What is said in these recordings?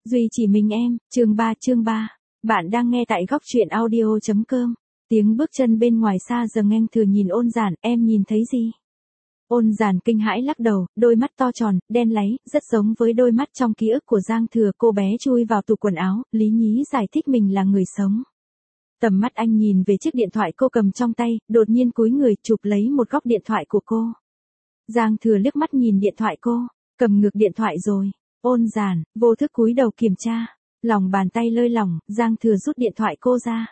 Duy chỉ mình em, chương 3. Bạn đang nghe tại góc truyện audio.com. Tiếng bước chân bên ngoài xa giờ Nganh Thừa nhìn Ôn Giản, em nhìn thấy gì? Ôn Giản kinh hãi lắc đầu, đôi mắt to tròn, đen láy, rất giống với đôi mắt trong ký ức của Giang Thừa. Cô bé chui vào tủ quần áo, lý nhí giải thích mình là người sống. Tầm mắt anh nhìn về chiếc điện thoại cô cầm trong tay, đột nhiên cúi người chụp lấy một góc điện thoại của cô. Giang Thừa liếc mắt nhìn điện thoại cô, cầm ngược điện thoại rồi. Ôn Giản vô thức cúi đầu kiểm tra, lòng bàn tay lơi lỏng, Giang Thừa rút điện thoại cô ra.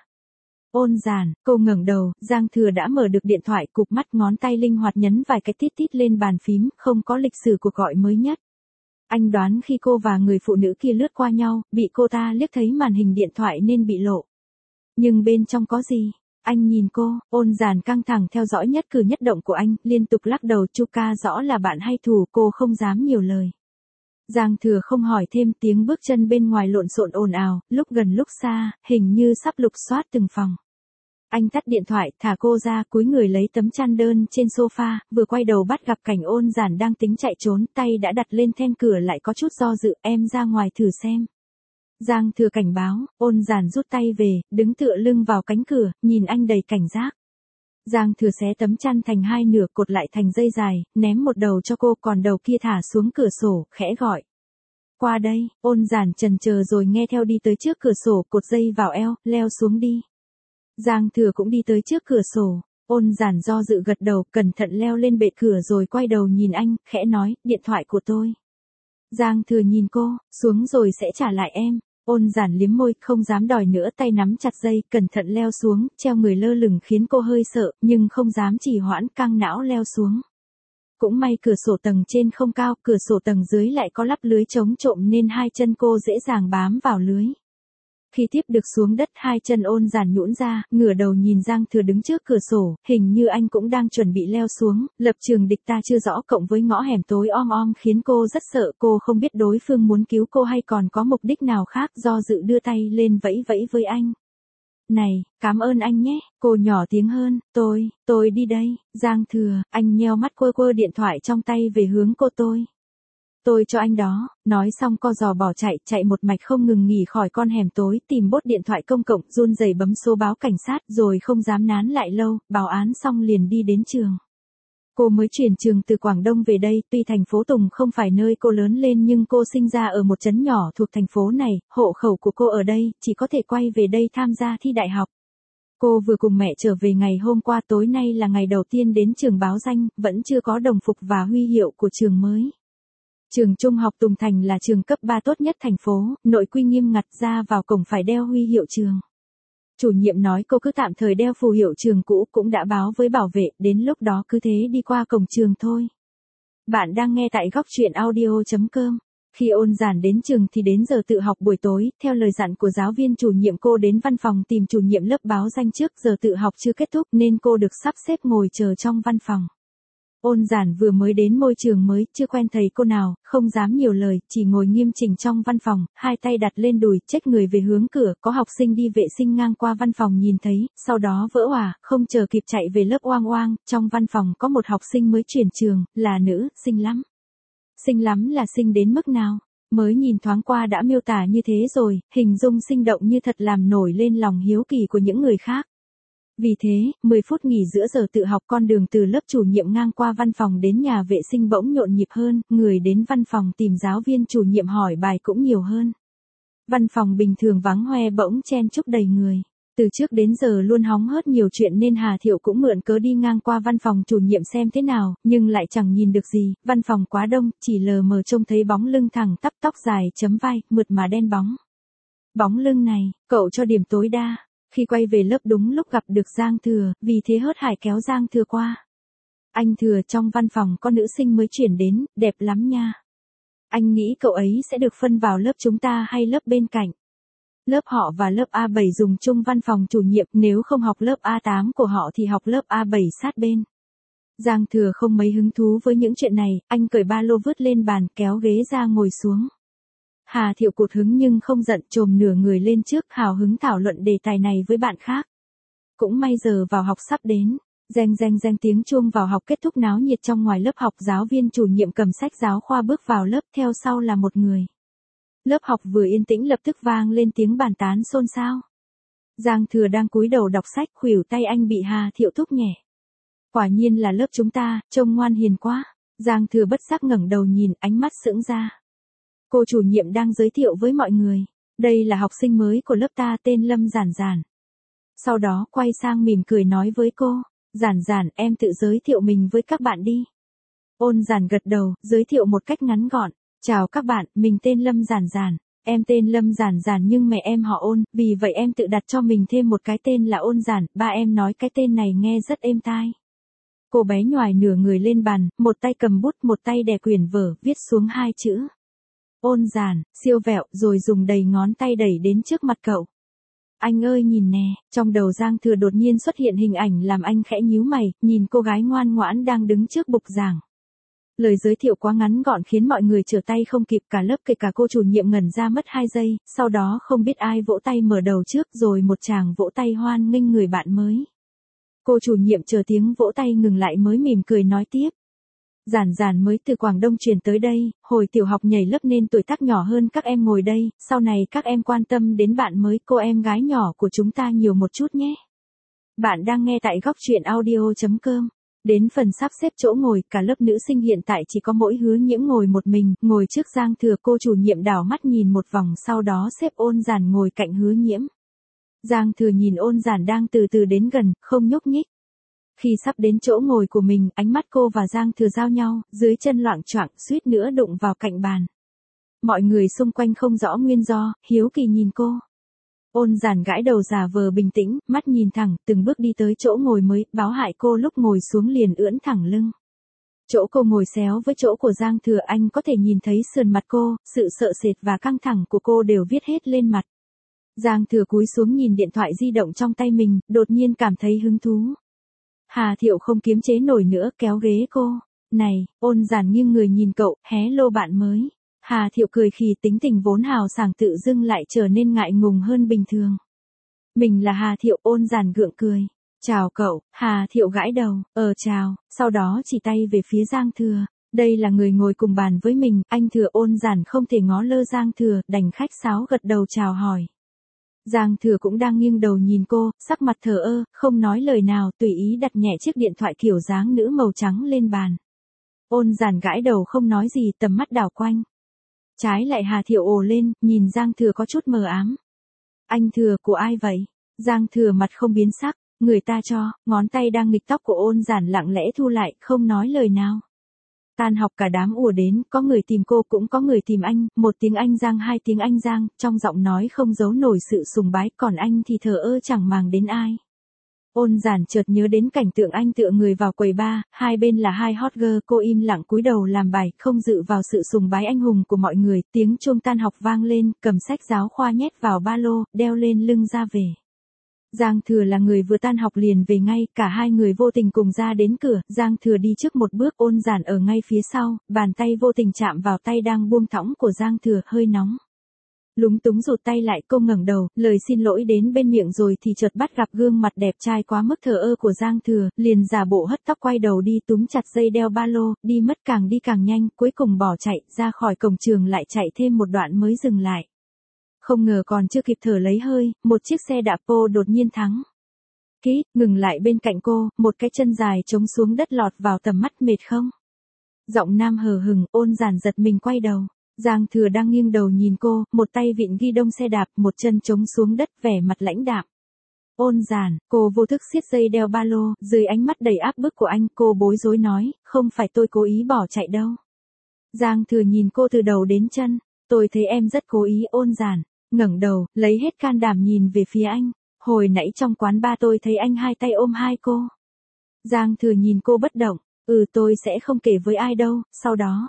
Ôn Giản, cô ngẩng đầu, Giang Thừa đã mở được điện thoại, cụp mắt, ngón tay linh hoạt nhấn vài cái tít tít lên bàn phím, không có lịch sử cuộc gọi mới nhất. Anh đoán khi cô và người phụ nữ kia lướt qua nhau, bị cô ta liếc thấy màn hình điện thoại nên bị lộ. Nhưng bên trong có gì? Anh nhìn cô, Ôn Giản căng thẳng theo dõi nhất cử nhất động của anh, liên tục lắc đầu. Chu ca rõ là bạn hay thù, cô không dám nhiều lời. Giang Thừa không hỏi thêm, tiếng bước chân bên ngoài lộn xộn ồn ào, lúc gần lúc xa, hình như sắp lục soát từng phòng. Anh tắt điện thoại, thả cô ra, cúi người lấy tấm chăn đơn trên sofa, vừa quay đầu bắt gặp cảnh Ôn Giản đang tính chạy trốn, tay đã đặt lên then cửa lại có chút do dự, em ra ngoài thử xem. Giang Thừa cảnh báo, Ôn Giản rút tay về, đứng tựa lưng vào cánh cửa, nhìn anh đầy cảnh giác. Giang Thừa xé tấm chăn thành hai nửa, cột lại thành dây dài, ném một đầu cho cô, còn đầu kia thả xuống cửa sổ, khẽ gọi. Qua đây. Ôn Giản chần chờ rồi nghe theo đi tới trước cửa sổ, cột dây vào eo, leo xuống đi. Giang Thừa cũng đi tới trước cửa sổ. Ôn Giản do dự gật đầu, cẩn thận leo lên bệ cửa rồi quay đầu nhìn anh, khẽ nói, điện thoại của tôi. Giang Thừa nhìn cô, xuống rồi sẽ trả lại em. Ôn Giản liếm môi, không dám đòi nữa, tay nắm chặt dây, cẩn thận leo xuống, treo người lơ lửng khiến cô hơi sợ, nhưng không dám trì hoãn, căng não leo xuống. Cũng may cửa sổ tầng trên không cao, cửa sổ tầng dưới lại có lắp lưới chống trộm nên hai chân cô dễ dàng bám vào lưới. Khi tiếp được xuống đất, hai chân Ôn Giản nhũn ra, ngửa đầu nhìn Giang Thừa đứng trước cửa sổ, hình như anh cũng đang chuẩn bị leo xuống. Lập trường địch ta chưa rõ cộng với ngõ hẻm tối om om khiến cô rất sợ, cô không biết đối phương muốn cứu cô hay còn có mục đích nào khác, do dự đưa tay lên vẫy vẫy với anh. Này, cảm ơn anh nhé, cô nhỏ tiếng hơn, tôi đi đây. Giang Thừa, anh nheo mắt quơ quơ điện thoại trong tay về hướng cô. Tôi cho anh đó. Nói xong co giò bỏ chạy một mạch không ngừng nghỉ khỏi con hẻm tối, tìm bốt điện thoại công cộng, run rẩy bấm số báo cảnh sát, rồi không dám nán lại lâu, báo án xong liền đi đến trường. Cô mới chuyển trường từ Quảng Đông về đây, tuy thành phố Tùng không phải nơi cô lớn lên nhưng cô sinh ra ở một trấn nhỏ thuộc thành phố này, hộ khẩu của cô ở đây, chỉ có thể quay về đây tham gia thi đại học. Cô vừa cùng mẹ trở về ngày hôm qua, tối nay là ngày đầu tiên đến trường báo danh, vẫn chưa có đồng phục và huy hiệu của trường mới. Trường Trung học Tùng Thành là trường cấp 3 tốt nhất thành phố, nội quy nghiêm ngặt, ra vào cổng phải đeo huy hiệu trường. Chủ nhiệm nói cô cứ tạm thời đeo phù hiệu trường cũ, cũng đã báo với bảo vệ, đến lúc đó cứ thế đi qua cổng trường thôi. Bạn đang nghe tại góc truyện audio.com. Khi Ôn Giản đến trường thì đến giờ tự học buổi tối, theo lời dặn của giáo viên chủ nhiệm cô đến văn phòng tìm chủ nhiệm lớp báo danh trước, giờ tự học chưa kết thúc nên cô được sắp xếp ngồi chờ trong văn phòng. Ôn Giản vừa mới đến môi trường mới, chưa quen thầy cô nào, không dám nhiều lời, chỉ ngồi nghiêm chỉnh trong văn phòng, hai tay đặt lên đùi, chếch người về hướng cửa, có học sinh đi vệ sinh ngang qua văn phòng nhìn thấy, sau đó vỡ òa, không chờ kịp chạy về lớp oang oang. Trong văn phòng có một học sinh mới chuyển trường, là nữ, xinh lắm. Xinh lắm là xinh đến mức nào? Mới nhìn thoáng qua đã miêu tả như thế rồi, hình dung sinh động như thật làm nổi lên lòng hiếu kỳ của những người khác. Vì thế, 10 phút nghỉ giữa giờ tự học, con đường từ lớp chủ nhiệm ngang qua văn phòng đến nhà vệ sinh bỗng nhộn nhịp hơn, người đến văn phòng tìm giáo viên chủ nhiệm hỏi bài cũng nhiều hơn. Văn phòng bình thường vắng hoe bỗng chen chúc đầy người. Từ trước đến giờ luôn hóng hớt nhiều chuyện nên Hà Thiệu cũng mượn cớ đi ngang qua văn phòng chủ nhiệm xem thế nào, nhưng lại chẳng nhìn được gì, văn phòng quá đông, chỉ lờ mờ trông thấy bóng lưng thẳng tắp, tóc dài chấm vai, mượt mà đen bóng. Bóng lưng này, cậu cho điểm tối đa. Khi quay về lớp đúng lúc gặp được Giang Thừa, vì thế hớt hải kéo Giang Thừa qua. Anh Thừa, trong văn phòng có nữ sinh mới chuyển đến, đẹp lắm nha. Anh nghĩ cậu ấy sẽ được phân vào lớp chúng ta hay lớp bên cạnh. Lớp họ và lớp A7 dùng chung văn phòng chủ nhiệm, nếu không học lớp A8 của họ thì học lớp A7 sát bên. Giang Thừa không mấy hứng thú với những chuyện này, anh cởi ba lô vứt lên bàn, kéo ghế ra ngồi xuống. Hà Thiệu cụt hứng nhưng không giận, chồm nửa người lên trước, hào hứng thảo luận đề tài này với bạn khác. Cũng may giờ vào học sắp đến, reng reng reng tiếng chuông vào học kết thúc náo nhiệt trong ngoài lớp học, giáo viên chủ nhiệm cầm sách giáo khoa bước vào lớp, theo sau là một người. Lớp học vừa yên tĩnh lập tức vang lên tiếng bàn tán xôn xao. Giang Thừa đang cúi đầu đọc sách, khuỷu tay anh bị Hà Thiệu thúc nhẹ. Quả nhiên là lớp chúng ta, trông ngoan hiền quá. Giang Thừa bất giác ngẩng đầu nhìn, ánh mắt sững ra. Cô chủ nhiệm đang giới thiệu với mọi người. Đây là học sinh mới của lớp ta tên Lâm Giản Giản. Sau đó quay sang mỉm cười nói với cô. Giản Giản, em tự giới thiệu mình với các bạn đi. Ôn Giản gật đầu, giới thiệu một cách ngắn gọn. Chào các bạn, mình tên Lâm Giản Giản. Em tên Lâm Giản Giản nhưng mẹ em họ Ôn, vì vậy em tự đặt cho mình thêm một cái tên là Ôn Giản. Ba em nói cái tên này nghe rất êm tai. Cô bé nhoài nửa người lên bàn, một tay cầm bút, một tay đè quyển vở, viết xuống 2 chữ. Ôn Giản, siêu vẹo, rồi dùng đầy ngón tay đẩy đến trước mặt cậu. Anh ơi nhìn nè, trong đầu Giang Thừa đột nhiên xuất hiện hình ảnh làm anh khẽ nhíu mày, nhìn cô gái ngoan ngoãn đang đứng trước bục giảng. Lời giới thiệu quá ngắn gọn khiến mọi người trở tay không kịp, cả lớp kể cả cô chủ nhiệm ngẩn ra mất 2 giây, sau đó không biết ai vỗ tay mở đầu trước rồi một tràng vỗ tay hoan nghênh người bạn mới. Cô chủ nhiệm chờ tiếng vỗ tay ngừng lại mới mỉm cười nói tiếp. Giản Giản mới từ Quảng Đông chuyển tới đây, hồi tiểu học nhảy lớp nên tuổi tác nhỏ hơn các em ngồi đây, sau này các em quan tâm đến bạn mới, cô em gái nhỏ của chúng ta nhiều một chút nhé. Bạn đang nghe tại góc truyện audio.com. Đến phần sắp xếp chỗ ngồi, cả lớp nữ sinh hiện tại chỉ có mỗi Hứa Nhiễm ngồi một mình, ngồi trước Giang Thừa. Cô chủ nhiệm đảo mắt nhìn một vòng sau đó xếp Ôn Giản ngồi cạnh Hứa Nhiễm. Giang Thừa nhìn Ôn Giản đang từ từ đến gần, không nhúc nhích. Khi sắp đến chỗ ngồi của mình, ánh mắt cô và Giang Thừa giao nhau, dưới chân loạng choạng, suýt nữa đụng vào cạnh bàn. Mọi người xung quanh không rõ nguyên do, hiếu kỳ nhìn cô. Ôn Giản gãi đầu giả vờ bình tĩnh, mắt nhìn thẳng, từng bước đi tới chỗ ngồi mới, báo hại cô lúc ngồi xuống liền ưỡn thẳng lưng. Chỗ cô ngồi xéo với chỗ của Giang Thừa, anh có thể nhìn thấy sườn mặt cô, sự sợ sệt và căng thẳng của cô đều viết hết lên mặt. Giang Thừa cúi xuống nhìn điện thoại di động trong tay mình, đột nhiên cảm thấy hứng thú. Hà Thiệu không kiềm chế nổi nữa, kéo ghế cô. Này, Ôn Giản nghiêng người nhìn cậu, hé lô bạn mới. Hà Thiệu cười khì, tính tình vốn hào sảng tự dưng lại trở nên ngại ngùng hơn bình thường. Mình là Hà Thiệu. Ôn Giản gượng cười. Chào cậu. Hà Thiệu gãi đầu, chào, sau đó chỉ tay về phía Giang Thừa. Đây là người ngồi cùng bàn với mình, anh Thừa. Ôn Giản không thể ngó lơ Giang Thừa, đành khách sáo gật đầu chào hỏi. Giang Thừa cũng đang nghiêng đầu nhìn cô, sắc mặt thờ ơ, không nói lời nào, tùy ý đặt nhẹ chiếc điện thoại kiểu dáng nữ màu trắng lên bàn. Ôn Giản gãi đầu không nói gì, tầm mắt đảo quanh. Trái lại Hà Thiệu ồ lên, nhìn Giang Thừa có chút mờ ám. Anh Thừa, của ai vậy? Giang Thừa mặt không biến sắc, người ta cho, ngón tay đang nghịch tóc của Ôn Giản lặng lẽ thu lại, không nói lời nào. Tan học cả đám ùa đến, có người tìm cô cũng có người tìm anh, một tiếng Anh Giang hai tiếng Anh Giang, trong giọng nói không giấu nổi sự sùng bái, còn anh thì thờ ơ chẳng màng đến ai. Ôn Giản chợt nhớ đến cảnh tượng anh tựa người vào quầy bar, hai bên là hai hot girl, cô im lặng cúi đầu làm bài, không dự vào sự sùng bái anh hùng của mọi người, tiếng chuông tan học vang lên, cầm sách giáo khoa nhét vào ba lô, đeo lên lưng ra về. Giang Thừa là người vừa tan học liền về ngay, cả hai người vô tình cùng ra đến cửa, Giang Thừa đi trước một bước, Ôn Giản ở ngay phía sau, bàn tay vô tình chạm vào tay đang buông thõng của Giang Thừa, hơi nóng. Lúng túng rụt tay lại, cô ngẩng đầu, lời xin lỗi đến bên miệng rồi thì chợt bắt gặp gương mặt đẹp trai quá mức thờ ơ của Giang Thừa, liền giả bộ hất tóc quay đầu đi túm chặt dây đeo ba lô, đi mất càng đi càng nhanh, cuối cùng bỏ chạy, ra khỏi cổng trường lại chạy thêm một đoạn mới dừng lại. Không ngờ còn chưa kịp thở lấy hơi, một chiếc xe đạp cô đột nhiên thắng. Kít, ngừng lại bên cạnh cô, một cái chân dài trống xuống đất lọt vào tầm mắt, mệt không? Giọng nam hờ hững. Ôn Giản giật mình quay đầu. Giang Thừa đang nghiêng đầu nhìn cô, một tay vịn ghi đông xe đạp, một chân trống xuống đất, vẻ mặt lãnh đạm. Ôn Giản, cô vô thức siết dây đeo ba lô, dưới ánh mắt đầy áp bức của anh, cô bối rối nói, không phải tôi cố ý bỏ chạy đâu. Giang Thừa nhìn cô từ đầu đến chân, tôi thấy em rất cố ý. Ôn Giản ngẩng đầu, lấy hết can đảm nhìn về phía anh. Hồi nãy trong quán bar tôi thấy anh hai tay ôm hai cô. Giang Thừa nhìn cô bất động, tôi sẽ không kể với ai đâu, sau đó.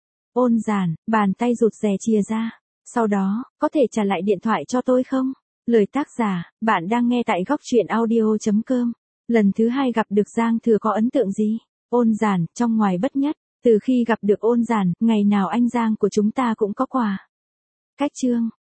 Ôn Giản, bàn tay rụt rè chìa ra. Sau đó, có thể trả lại điện thoại cho tôi không? Lời tác giả, bạn đang nghe tại góc truyện audio.com. Lần thứ hai gặp được Giang Thừa có ấn tượng gì? Ôn Giản, trong ngoài bất nhất. Từ khi gặp được Ôn Giản, ngày nào anh Giang của chúng ta cũng có quà. Cách chương.